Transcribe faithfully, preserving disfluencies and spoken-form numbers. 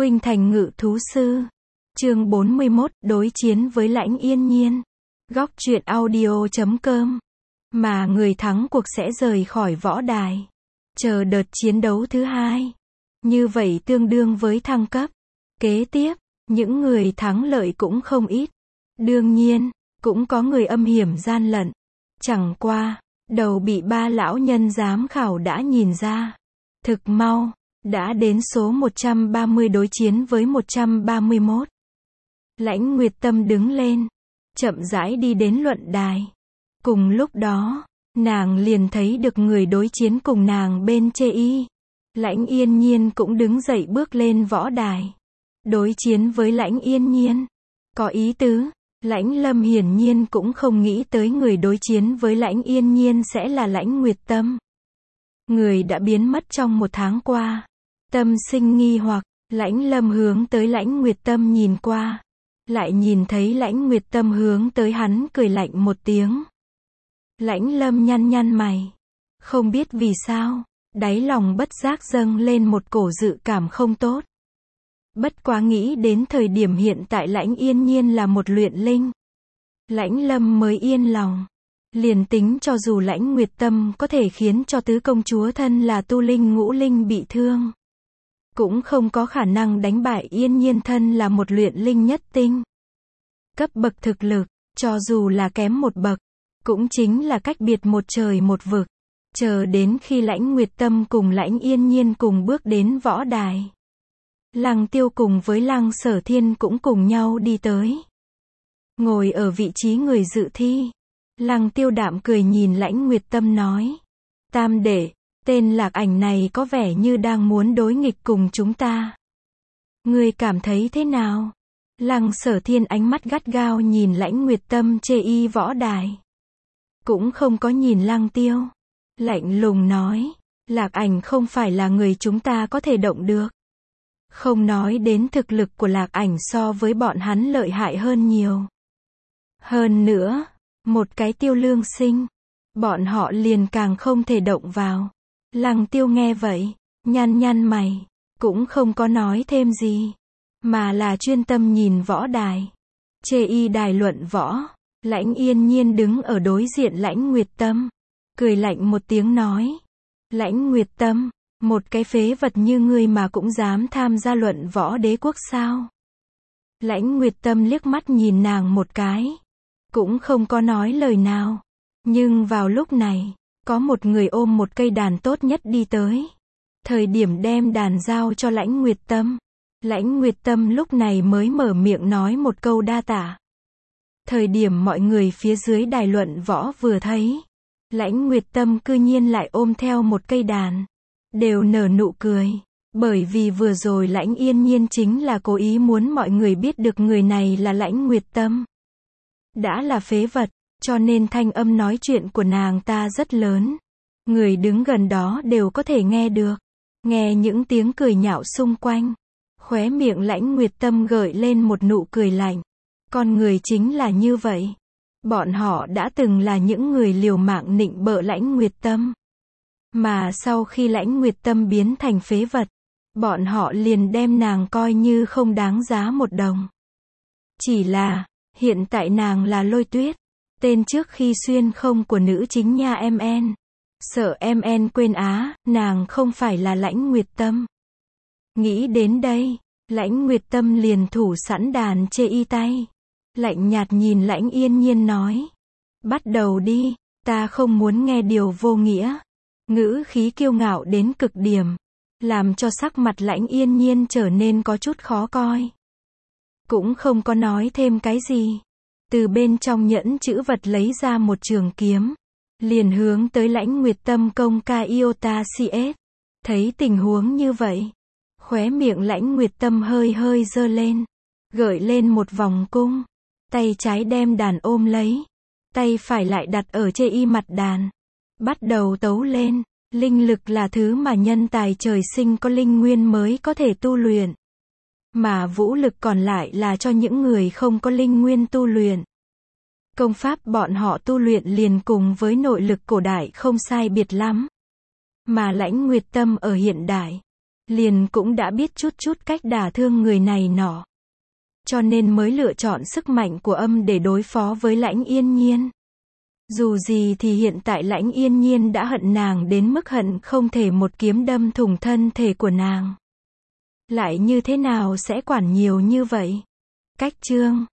Khuynh Thành Ngự Thú Sư. Chương bốn mươi mốt, đối chiến với Lãnh Yên Nhiên. Góc truyện audio chấm com. Mà người thắng cuộc sẽ rời khỏi võ đài. Chờ đợt chiến đấu thứ hai. Như vậy tương đương với thăng cấp. Kế tiếp, những người thắng lợi cũng không ít. Đương nhiên, cũng có người âm hiểm gian lận. Chẳng qua, đầu bị ba lão nhân giám khảo đã nhìn ra. Thực mau, đã đến số một trăm ba mươi đối chiến với một trăm ba mươi mốt. Lãnh Nguyệt Tâm đứng lên, chậm rãi đi đến luận đài. Cùng lúc đó, nàng liền thấy được người đối chiến cùng nàng bên chê y. Lãnh Yên Nhiên cũng đứng dậy bước lên võ đài. Đối chiến với Lãnh Yên Nhiên. Có ý tứ, Lãnh Lâm hiển nhiên cũng không nghĩ tới người đối chiến với Lãnh Yên Nhiên sẽ là Lãnh Nguyệt Tâm. Người đã biến mất trong một tháng qua. Tâm sinh nghi hoặc, Lãnh Lâm hướng tới Lãnh Nguyệt Tâm nhìn qua. Lại nhìn thấy Lãnh Nguyệt Tâm hướng tới hắn cười lạnh một tiếng. Lãnh Lâm nhăn nhăn mày. Không biết vì sao, đáy lòng bất giác dâng lên một cổ dự cảm không tốt. Bất quá nghĩ đến thời điểm hiện tại Lãnh Yên Nhiên là một luyện linh. Lãnh Lâm mới yên lòng. Liền tính cho dù Lãnh Nguyệt Tâm có thể khiến cho tứ công chúa thân là tu linh ngũ linh bị thương, cũng không có khả năng đánh bại Yên Nhiên thân là một luyện linh nhất tinh. Cấp bậc thực lực, cho dù là kém một bậc, cũng chính là cách biệt một trời một vực. Chờ đến khi Lãnh Nguyệt Tâm cùng Lãnh Yên Nhiên cùng bước đến võ đài. Lăng Tiêu cùng với Lăng Sở Thiên cũng cùng nhau đi tới. Ngồi ở vị trí người dự thi. Lăng Tiêu đạm cười nhìn Lãnh Nguyệt Tâm nói. Tam đệ, tên Lạc Ảnh này có vẻ như đang muốn đối nghịch cùng chúng ta. Ngươi cảm thấy thế nào? Lăng Sở Thiên ánh mắt gắt gao nhìn Lãnh Nguyệt Tâm chê y võ đài. Cũng không có nhìn Lăng Tiêu. Lạnh lùng nói. Lạc Ảnh không phải là người chúng ta có thể động được. Không nói đến thực lực của Lạc Ảnh so với bọn hắn lợi hại hơn nhiều. Hơn nữa, một cái Tiêu Lương Sinh, bọn họ liền càng không thể động vào. Lăng Tiêu nghe vậy, nhăn nhăn mày, cũng không có nói thêm gì, mà là chuyên tâm nhìn võ đài. Chê y đài luận võ, Lãnh Yên Nhiên đứng ở đối diện Lãnh Nguyệt Tâm, cười lạnh một tiếng nói. Lãnh Nguyệt Tâm, một cái phế vật như ngươi mà cũng dám tham gia luận võ đế quốc sao? Lãnh Nguyệt Tâm liếc mắt nhìn nàng một cái, cũng không có nói lời nào. Nhưng vào lúc này, có một người ôm một cây đàn tốt nhất đi tới. Thời điểm đem đàn giao cho Lãnh Nguyệt Tâm, Lãnh Nguyệt Tâm lúc này mới mở miệng nói một câu đa tạ. Thời điểm mọi người phía dưới đài luận võ vừa thấy, Lãnh Nguyệt Tâm cư nhiên lại ôm theo một cây đàn, đều nở nụ cười. Bởi vì vừa rồi Lãnh Yên Nhiên chính là cố ý muốn mọi người biết được người này là Lãnh Nguyệt Tâm. Đã là phế vật, cho nên thanh âm nói chuyện của nàng ta rất lớn. Người đứng gần đó đều có thể nghe được. Nghe những tiếng cười nhạo xung quanh. Khóe miệng Lãnh Nguyệt Tâm gợi lên một nụ cười lạnh. Con người chính là như vậy. Bọn họ đã từng là những người liều mạng nịnh bợ Lãnh Nguyệt Tâm. Mà sau khi Lãnh Nguyệt Tâm biến thành phế vật, bọn họ liền đem nàng coi như không đáng giá một đồng. Chỉ là, hiện tại nàng là Lôi Tuyết, tên trước khi xuyên không của nữ chính nha em en. Sợ em en quên á, nàng không phải là Lãnh Nguyệt Tâm. Nghĩ đến đây, Lãnh Nguyệt Tâm liền thủ sẵn đàn chê y tay. Lạnh nhạt nhìn Lãnh Yên Nhiên nói. Bắt đầu đi, ta không muốn nghe điều vô nghĩa. Ngữ khí kiêu ngạo đến cực điểm, làm cho sắc mặt Lãnh Yên Nhiên trở nên có chút khó coi. Cũng không có nói thêm cái gì. Từ bên trong nhẫn chữ vật lấy ra một trường kiếm. Liền hướng tới Lãnh Nguyệt Tâm công ca Iota cs. Thấy tình huống như vậy, khóe miệng Lãnh Nguyệt Tâm hơi hơi giơ lên. Gợi lên một vòng cung. Tay trái đem đàn ôm lấy. Tay phải lại đặt ở chê y mặt đàn. Bắt đầu tấu lên. Linh lực là thứ mà nhân tài trời sinh có linh nguyên mới có thể tu luyện. Mà vũ lực còn lại là cho những người không có linh nguyên tu luyện. Công pháp bọn họ tu luyện liền cùng với nội lực cổ đại không sai biệt lắm. Mà Lãnh Nguyệt Tâm ở hiện đại, liền cũng đã biết chút chút cách đả thương người này nọ. Cho nên mới lựa chọn sức mạnh của âm để đối phó với Lãnh Yên Nhiên. Dù gì thì hiện tại Lãnh Yên Nhiên đã hận nàng đến mức hận không thể một kiếm đâm thủng thân thể của nàng. Lại như thế nào sẽ quản nhiều như vậy? Cách chương